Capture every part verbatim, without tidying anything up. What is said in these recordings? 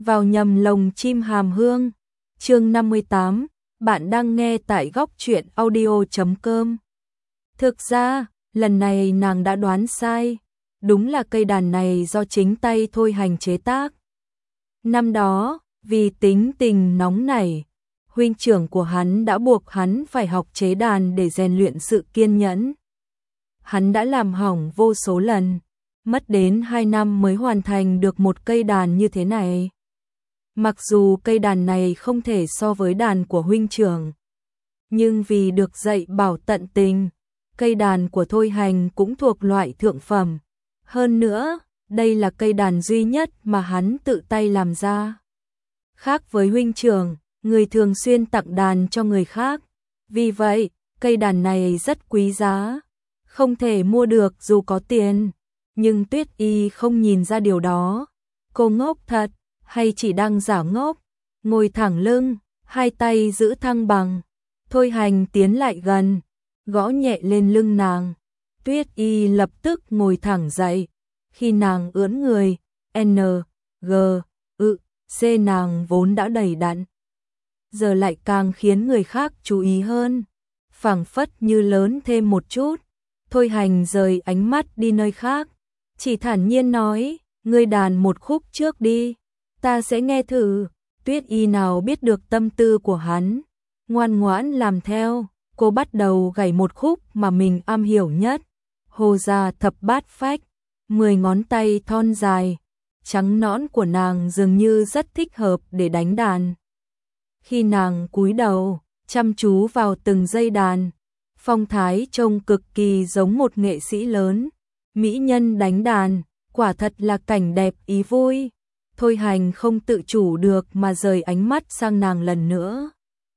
vào nhầm lồng chim hàm hương. Chương năm mươi tám, bạn đang nghe tại góc truyện audio chấm com. Thực ra, lần này nàng đã đoán sai, đúng là cây đàn này do chính tay Thôi Hành chế tác. Năm đó, vì tính tình nóng nảy, huynh trưởng của hắn đã buộc hắn phải học chế đàn để rèn luyện sự kiên nhẫn. Hắn đã làm hỏng vô số lần, mất đến hai năm mới hoàn thành được một cây đàn như thế này. Mặc dù cây đàn này không thể so với đàn của huynh trưởng, nhưng vì được dạy bảo tận tình, cây đàn của Thôi Hành cũng thuộc loại thượng phẩm. Hơn nữa, đây là cây đàn duy nhất mà hắn tự tay làm ra. Khác với huynh trưởng, người thường xuyên tặng đàn cho người khác. Vì vậy, cây đàn này rất quý giá, không thể mua được dù có tiền. Nhưng Tuyết Y không nhìn ra điều đó. Cô ngốc thật, hay chỉ đang giả ngốc? Ngồi thẳng lưng, hai tay giữ thăng bằng. Thôi Hành tiến lại gần, gõ nhẹ lên lưng nàng. Tuyết Y lập tức ngồi thẳng dậy. Khi nàng ưỡn người, N, G, ự, C nàng vốn đã đầy đặn, giờ lại càng khiến người khác chú ý hơn. Phảng phất như lớn thêm một chút. Thôi Hành rời ánh mắt đi nơi khác, chỉ thản nhiên nói, ngươi đàn một khúc trước đi, ta sẽ nghe thử. Tuyết Y nào biết được tâm tư của hắn, ngoan ngoãn làm theo. Cô bắt đầu gảy một khúc mà mình am hiểu nhất, Hồ Gia Thập Bát Phách. Mười ngón tay thon dài, trắng nõn của nàng dường như rất thích hợp để đánh đàn. Khi nàng cúi đầu, chăm chú vào từng dây đàn, phong thái trông cực kỳ giống một nghệ sĩ lớn. Mỹ nhân đánh đàn, quả thật là cảnh đẹp ý vui. Thôi Hành không tự chủ được mà rời ánh mắt sang nàng lần nữa.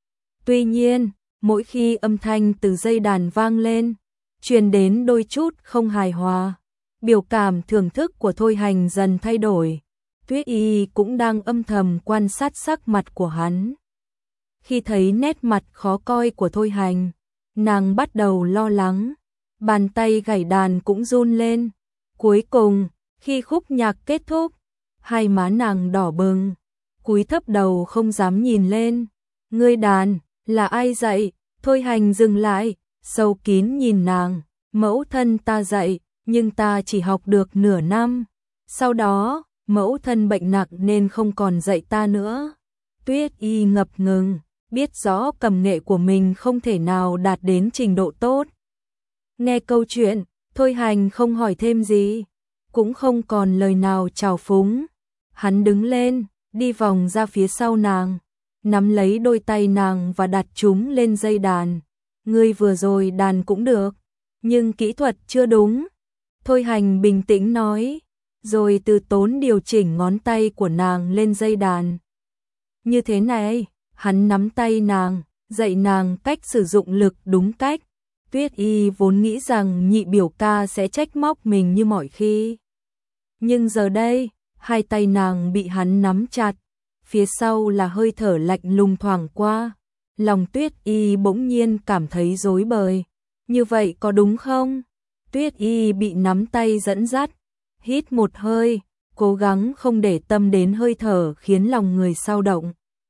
Tuy nhiên, mỗi khi âm thanh từ dây đàn vang lên, truyền đến đôi chút không hài hòa, biểu cảm thưởng thức của Thôi Hành dần thay đổi. Tuyết Y cũng đang âm thầm quan sát sắc mặt của hắn. Khi thấy nét mặt khó coi của Thôi Hành, nàng bắt đầu lo lắng, bàn tay gảy đàn cũng run lên. Cuối cùng, khi khúc nhạc kết thúc, hai má nàng đỏ bừng, cúi thấp đầu không dám nhìn lên. Ngươi đàn, là ai dạy? Thôi Hành dừng lại, sâu kín nhìn nàng. Mẫu thân ta dạy, nhưng ta chỉ học được nửa năm. Sau đó, mẫu thân bệnh nặng nên không còn dạy ta nữa. Tuyết Y ngập ngừng, biết rõ cầm nghệ của mình không thể nào đạt đến trình độ tốt. Nghe câu chuyện, Thôi Hành không hỏi thêm gì, cũng không còn lời nào chào phúng. Hắn đứng lên, đi vòng ra phía sau nàng, nắm lấy đôi tay nàng và đặt chúng lên dây đàn. Ngươi vừa rồi đàn cũng được, nhưng kỹ thuật chưa đúng. Thôi Hành bình tĩnh nói, rồi từ tốn điều chỉnh ngón tay của nàng lên dây đàn. Như thế này, hắn nắm tay nàng, dạy nàng cách sử dụng lực đúng cách. Tuyết Y vốn nghĩ rằng nhị biểu ca sẽ trách móc mình như mọi khi. Nhưng giờ đây, hai tay nàng bị hắn nắm chặt, phía sau là hơi thở lạnh lùng thoảng qua. Lòng Tuyết Y bỗng nhiên cảm thấy rối bời. Như vậy có đúng không? Tuyết Y bị nắm tay dẫn dắt, hít một hơi, cố gắng không để tâm đến hơi thở khiến lòng người xao động.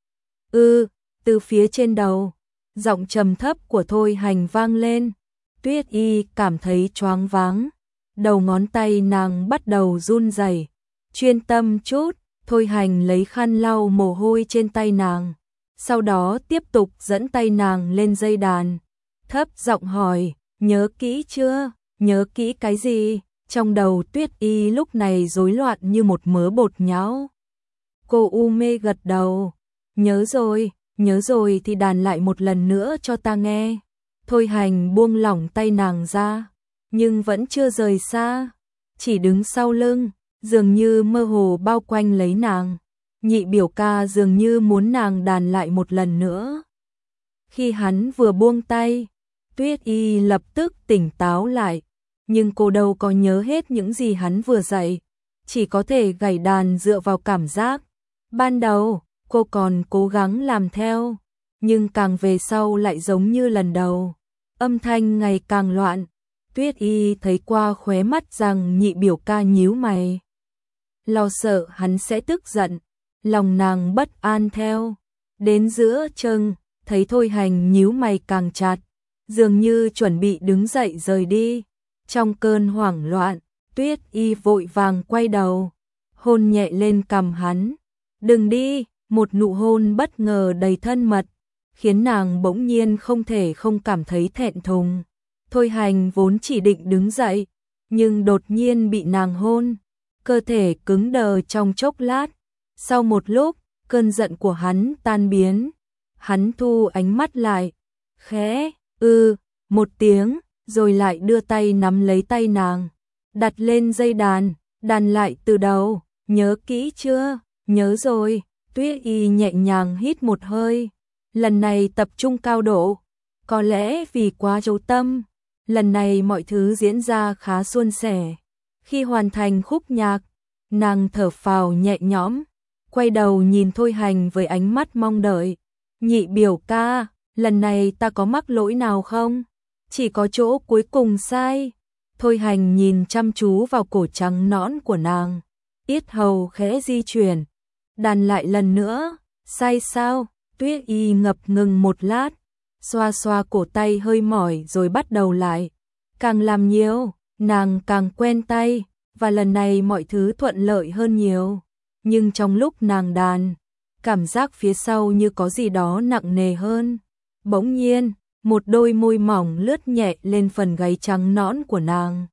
Ư, từ phía trên đầu, giọng trầm thấp của Thôi Hành vang lên. Tuyết Y cảm thấy choáng váng, đầu ngón tay nàng bắt đầu run rẩy. Chuyên tâm chút. Thôi Hành lấy khăn lau mồ hôi trên tay nàng, sau đó tiếp tục dẫn tay nàng lên dây đàn, thấp giọng hỏi, nhớ kỹ chưa? Nhớ kỹ cái gì? Trong đầu Tuyết Y lúc này rối loạn như một mớ bột nhão. Cô u mê gật đầu, nhớ rồi, nhớ rồi thì đàn lại một lần nữa cho ta nghe. Thôi Hành buông lỏng tay nàng ra, nhưng vẫn chưa rời xa, chỉ đứng sau lưng, dường như mơ hồ bao quanh lấy nàng. Nhị biểu ca dường như muốn nàng đàn lại một lần nữa. Khi hắn vừa buông tay, Tuyết Y lập tức tỉnh táo lại, nhưng cô đâu có nhớ hết những gì hắn vừa dạy, chỉ có thể gảy đàn dựa vào cảm giác. Ban đầu, cô còn cố gắng làm theo, nhưng càng về sau lại giống như lần đầu, âm thanh ngày càng loạn. Tuyết Y thấy qua khóe mắt rằng nhị biểu ca nhíu mày, lo sợ hắn sẽ tức giận, lòng nàng bất an theo. Đến giữa chừng, thấy Thôi Hành nhíu mày càng chặt, dường như chuẩn bị đứng dậy rời đi. Trong cơn hoảng loạn, Tuyết Y vội vàng quay đầu, hôn nhẹ lên cằm hắn. Đừng đi, một nụ hôn bất ngờ đầy thân mật, khiến nàng bỗng nhiên không thể không cảm thấy thẹn thùng. Thôi Hành vốn chỉ định đứng dậy, nhưng đột nhiên bị nàng hôn, cơ thể cứng đờ trong chốc lát. Sau một lúc, cơn giận của hắn tan biến, hắn thu ánh mắt lại, khẽ, ư, một tiếng, rồi lại đưa tay nắm lấy tay nàng, đặt lên dây đàn, đàn lại từ đầu, nhớ kỹ chưa? Nhớ rồi. Tuyết Y nhẹ nhàng hít một hơi, lần này tập trung cao độ, có lẽ vì quá chú tâm, lần này mọi thứ diễn ra khá suôn sẻ. Khi hoàn thành khúc nhạc, nàng thở phào nhẹ nhõm, quay đầu nhìn Thôi Hành với ánh mắt mong đợi. Nhị biểu ca, lần này ta có mắc lỗi nào không? Chỉ có chỗ cuối cùng sai. Thôi Hành nhìn chăm chú vào cổ trắng nõn của nàng, yết hầu khẽ di chuyển, đàn lại lần nữa. Sai sao? Tuyết Y ngập ngừng một lát, xoa xoa cổ tay hơi mỏi rồi bắt đầu lại. Càng làm nhiều, nàng càng quen tay, và lần này mọi thứ thuận lợi hơn nhiều. Nhưng trong lúc nàng đàn, cảm giác phía sau như có gì đó nặng nề hơn. Bỗng nhiên, một đôi môi mỏng lướt nhẹ lên phần gáy trắng nõn của nàng.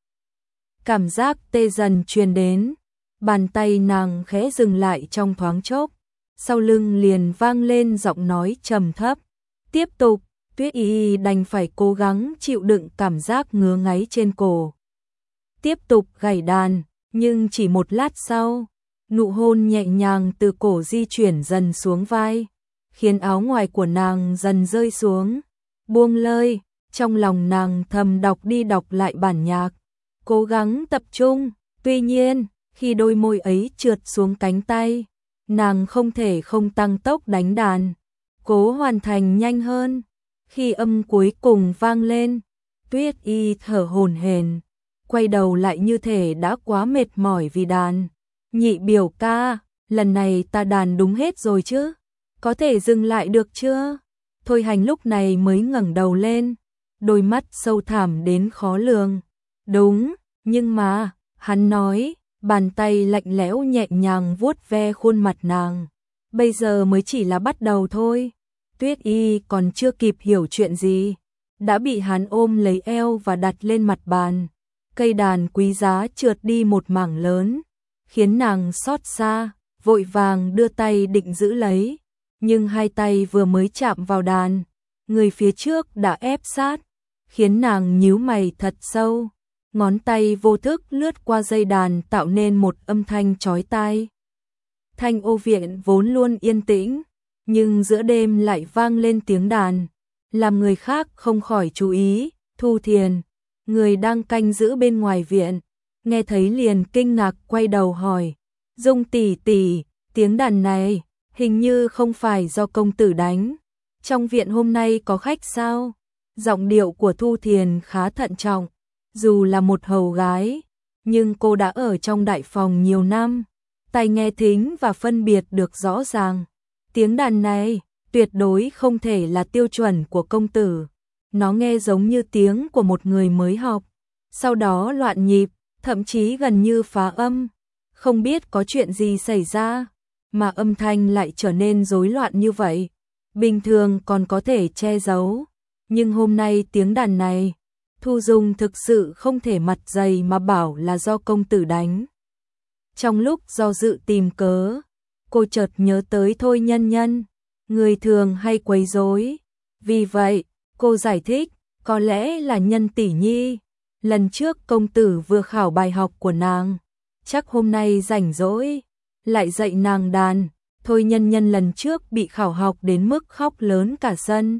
Cảm giác tê dần truyền đến, bàn tay nàng khẽ dừng lại trong thoáng chốc, sau lưng liền vang lên giọng nói trầm thấp. Tiếp tục. Tuyết Y đành phải cố gắng chịu đựng cảm giác ngứa ngáy trên cổ. Tiếp tục gảy đàn, nhưng chỉ một lát sau, nụ hôn nhẹ nhàng từ cổ di chuyển dần xuống vai, khiến áo ngoài của nàng dần rơi xuống. Buông lơi, trong lòng nàng thầm đọc đi đọc lại bản nhạc, cố gắng tập trung. Tuy nhiên, khi đôi môi ấy trượt xuống cánh tay, nàng không thể không tăng tốc đánh đàn, cố hoàn thành nhanh hơn. Khi âm cuối cùng vang lên, Tuyết Y thở hổn hển, quay đầu lại như thể đã quá mệt mỏi vì đàn. Nhị biểu ca, lần này ta đàn đúng hết rồi chứ? Có thể dừng lại được chưa? Thôi Hành lúc này mới ngẩng đầu lên, đôi mắt sâu thẳm đến khó lường. Đúng, nhưng mà, hắn nói, bàn tay lạnh lẽo nhẹ nhàng vuốt ve khuôn mặt nàng. Bây giờ mới chỉ là bắt đầu thôi. Tuyết Y còn chưa kịp hiểu chuyện gì, đã bị hắn ôm lấy eo và đặt lên mặt bàn. Cây đàn quý giá trượt đi một mảng lớn, khiến nàng xót xa, vội vàng đưa tay định giữ lấy. Nhưng hai tay vừa mới chạm vào đàn, người phía trước đã ép sát, khiến nàng nhíu mày thật sâu. Ngón tay vô thức lướt qua dây đàn tạo nên một âm thanh chói tai. Thanh ô viện vốn luôn yên tĩnh, nhưng giữa đêm lại vang lên tiếng đàn, làm người khác không khỏi chú ý. Thu Thiền, người đang canh giữ bên ngoài viện, nghe thấy liền kinh ngạc quay đầu hỏi: Dung tỷ tỷ, tiếng đàn này hình như không phải do công tử đánh. Trong viện hôm nay có khách sao? Giọng điệu của Thu Thiền khá thận trọng, dù là một hầu gái, nhưng cô đã ở trong đại phòng nhiều năm, tai nghe thính và phân biệt được rõ ràng. Tiếng đàn này tuyệt đối không thể là tiêu chuẩn của công tử. Nó nghe giống như tiếng của một người mới học, sau đó loạn nhịp, thậm chí gần như phá âm. Không biết có chuyện gì xảy ra, mà âm thanh lại trở nên rối loạn như vậy. Bình thường còn có thể che giấu, nhưng hôm nay tiếng đàn này, Thu Dung thực sự không thể mặt dày mà bảo là do công tử đánh. Trong lúc do dự tìm cớ, cô chợt nhớ tới Thôi Nhân Nhân, người thường hay quấy rối. Vì vậy, cô giải thích, có lẽ là Nhân tỷ nhi. Lần trước công tử vừa khảo bài học của nàng, chắc hôm nay rảnh rỗi, lại dạy nàng đàn. Thôi Nhân Nhân lần trước bị khảo học đến mức khóc lớn cả sân.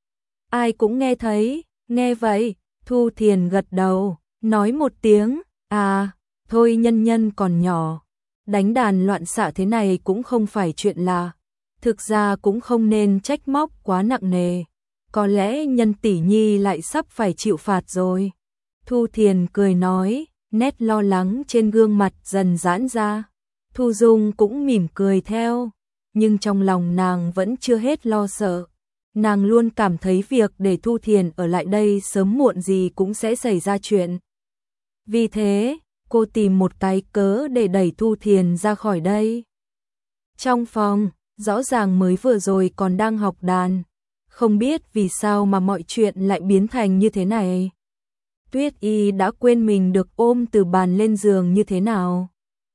Ai cũng nghe thấy. Nghe vậy, Thu Thiền gật đầu, nói một tiếng, à, Thôi Nhân Nhân còn nhỏ, đánh đàn loạn xạ thế này cũng không phải chuyện lạ. Thực ra cũng không nên trách móc quá nặng nề, có lẽ Nhân tỷ nhi lại sắp phải chịu phạt rồi. Thu Thiền cười nói, nét lo lắng trên gương mặt dần giãn ra. Thu Dung cũng mỉm cười theo, nhưng trong lòng nàng vẫn chưa hết lo sợ. Nàng luôn cảm thấy việc để Thu Thiền ở lại đây sớm muộn gì cũng sẽ xảy ra chuyện. Vì thế, cô tìm một cái cớ để đẩy Thu Thiền ra khỏi đây. Trong phòng, rõ ràng mới vừa rồi còn đang học đàn. Không biết vì sao mà mọi chuyện lại biến thành như thế này. Tuyết Y đã quên mình được ôm từ bàn lên giường như thế nào.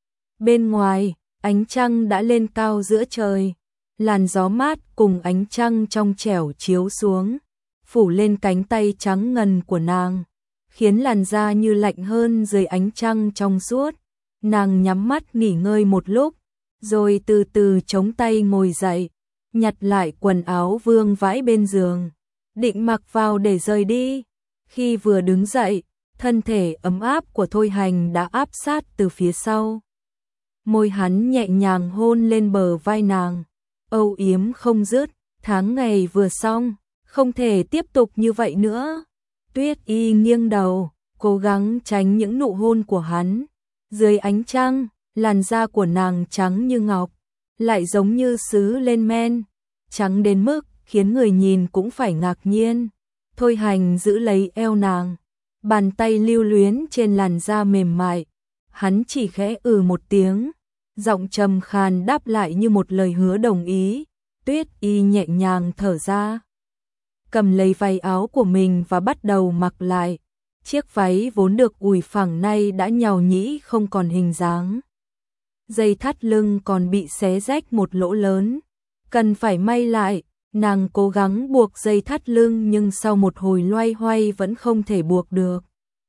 Bên ngoài, ánh trăng đã lên cao giữa trời. Làn gió mát cùng ánh trăng trong trẻo chiếu xuống, phủ lên cánh tay trắng ngần của nàng, khiến làn da như lạnh hơn dưới ánh trăng trong suốt. Nàng nhắm mắt nghỉ ngơi một lúc, rồi từ từ chống tay ngồi dậy, nhặt lại quần áo vương vãi bên giường, định mặc vào để rời đi. Khi vừa đứng dậy, thân thể ấm áp của Thôi Hành đã áp sát từ phía sau. Môi hắn nhẹ nhàng hôn lên bờ vai nàng, âu yếm không dứt. Tháng ngày vừa xong, không thể tiếp tục như vậy nữa. Tuyết Y nghiêng đầu, cố gắng tránh những nụ hôn của hắn. Dưới ánh trăng, làn da của nàng trắng như ngọc, lại giống như sứ lên men, trắng đến mức khiến người nhìn cũng phải ngạc nhiên. Thôi Hành giữ lấy eo nàng, bàn tay lưu luyến trên làn da mềm mại. Hắn chỉ khẽ ừ một tiếng, giọng trầm khàn đáp lại như một lời hứa đồng ý. Tuyết Y nhẹ nhàng thở ra, cầm lấy váy áo của mình và bắt đầu mặc lại. Chiếc váy vốn được ủi phẳng nay đã nhàu nhĩ không còn hình dáng. Dây thắt lưng còn bị xé rách một lỗ lớn, cần phải may lại. Nàng cố gắng buộc dây thắt lưng nhưng sau một hồi loay hoay vẫn không thể buộc được.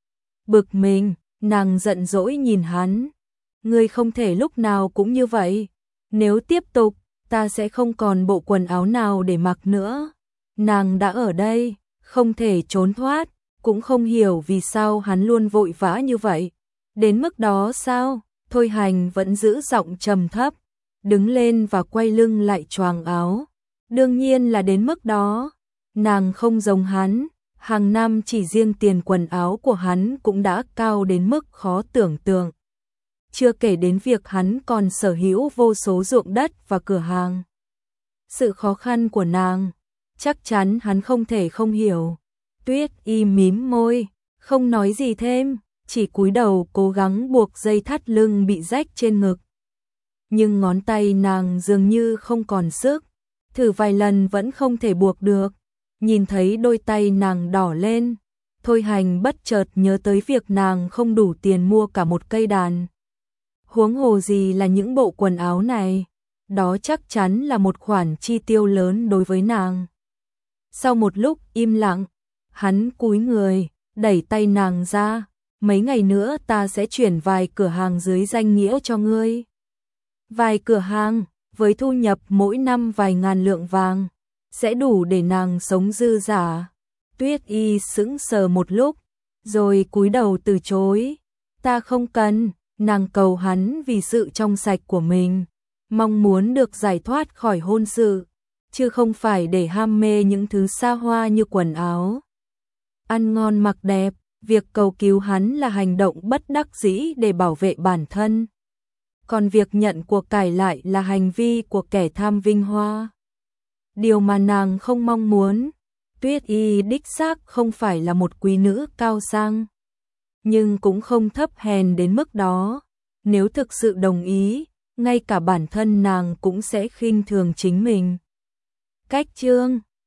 Bực mình, nàng giận dỗi nhìn hắn. Ngươi không thể lúc nào cũng như vậy. Nếu tiếp tục, ta sẽ không còn bộ quần áo nào để mặc nữa. Nàng đã ở đây, không thể trốn thoát, cũng không hiểu vì sao hắn luôn vội vã như vậy. Đến mức đó sao? Thôi Hành vẫn giữ giọng trầm thấp, đứng lên và quay lưng lại choàng áo. Đương nhiên là đến mức đó. Nàng không giống hắn, hàng năm chỉ riêng tiền quần áo của hắn cũng đã cao đến mức khó tưởng tượng. Chưa kể đến việc hắn còn sở hữu vô số ruộng đất và cửa hàng. Sự khó khăn của nàng, chắc chắn hắn không thể không hiểu. Tuyết Y mím môi, không nói gì thêm, chỉ cúi đầu cố gắng buộc dây thắt lưng bị rách trên ngực. Nhưng ngón tay nàng dường như không còn sức, thử vài lần vẫn không thể buộc được. Nhìn thấy đôi tay nàng đỏ lên, Thôi Hành bất chợt nhớ tới việc nàng không đủ tiền mua cả một cây đàn. Huống hồ gì là những bộ quần áo này, đó chắc chắn là một khoản chi tiêu lớn đối với nàng. Sau một lúc im lặng, hắn cúi người, đẩy tay nàng ra. Mấy ngày nữa ta sẽ chuyển vài cửa hàng dưới danh nghĩa cho ngươi. Vài cửa hàng, với thu nhập mỗi năm vài ngàn lượng vàng, sẽ đủ để nàng sống dư dả. Tuyết Y sững sờ một lúc, rồi cúi đầu từ chối. Ta không cần. Nàng cầu hắn vì sự trong sạch của mình, mong muốn được giải thoát khỏi hôn sự, chứ không phải để ham mê những thứ xa hoa như quần áo, ăn ngon mặc đẹp. Việc cầu cứu hắn là hành động bất đắc dĩ để bảo vệ bản thân. Còn việc nhận của cải lại là hành vi của kẻ tham vinh hoa. Điều mà nàng không mong muốn. Tuyết Y đích xác không phải là một quý nữ cao sang, nhưng cũng không thấp hèn đến mức đó. Nếu thực sự đồng ý, ngay cả bản thân nàng cũng sẽ khinh thường chính mình. Cách chương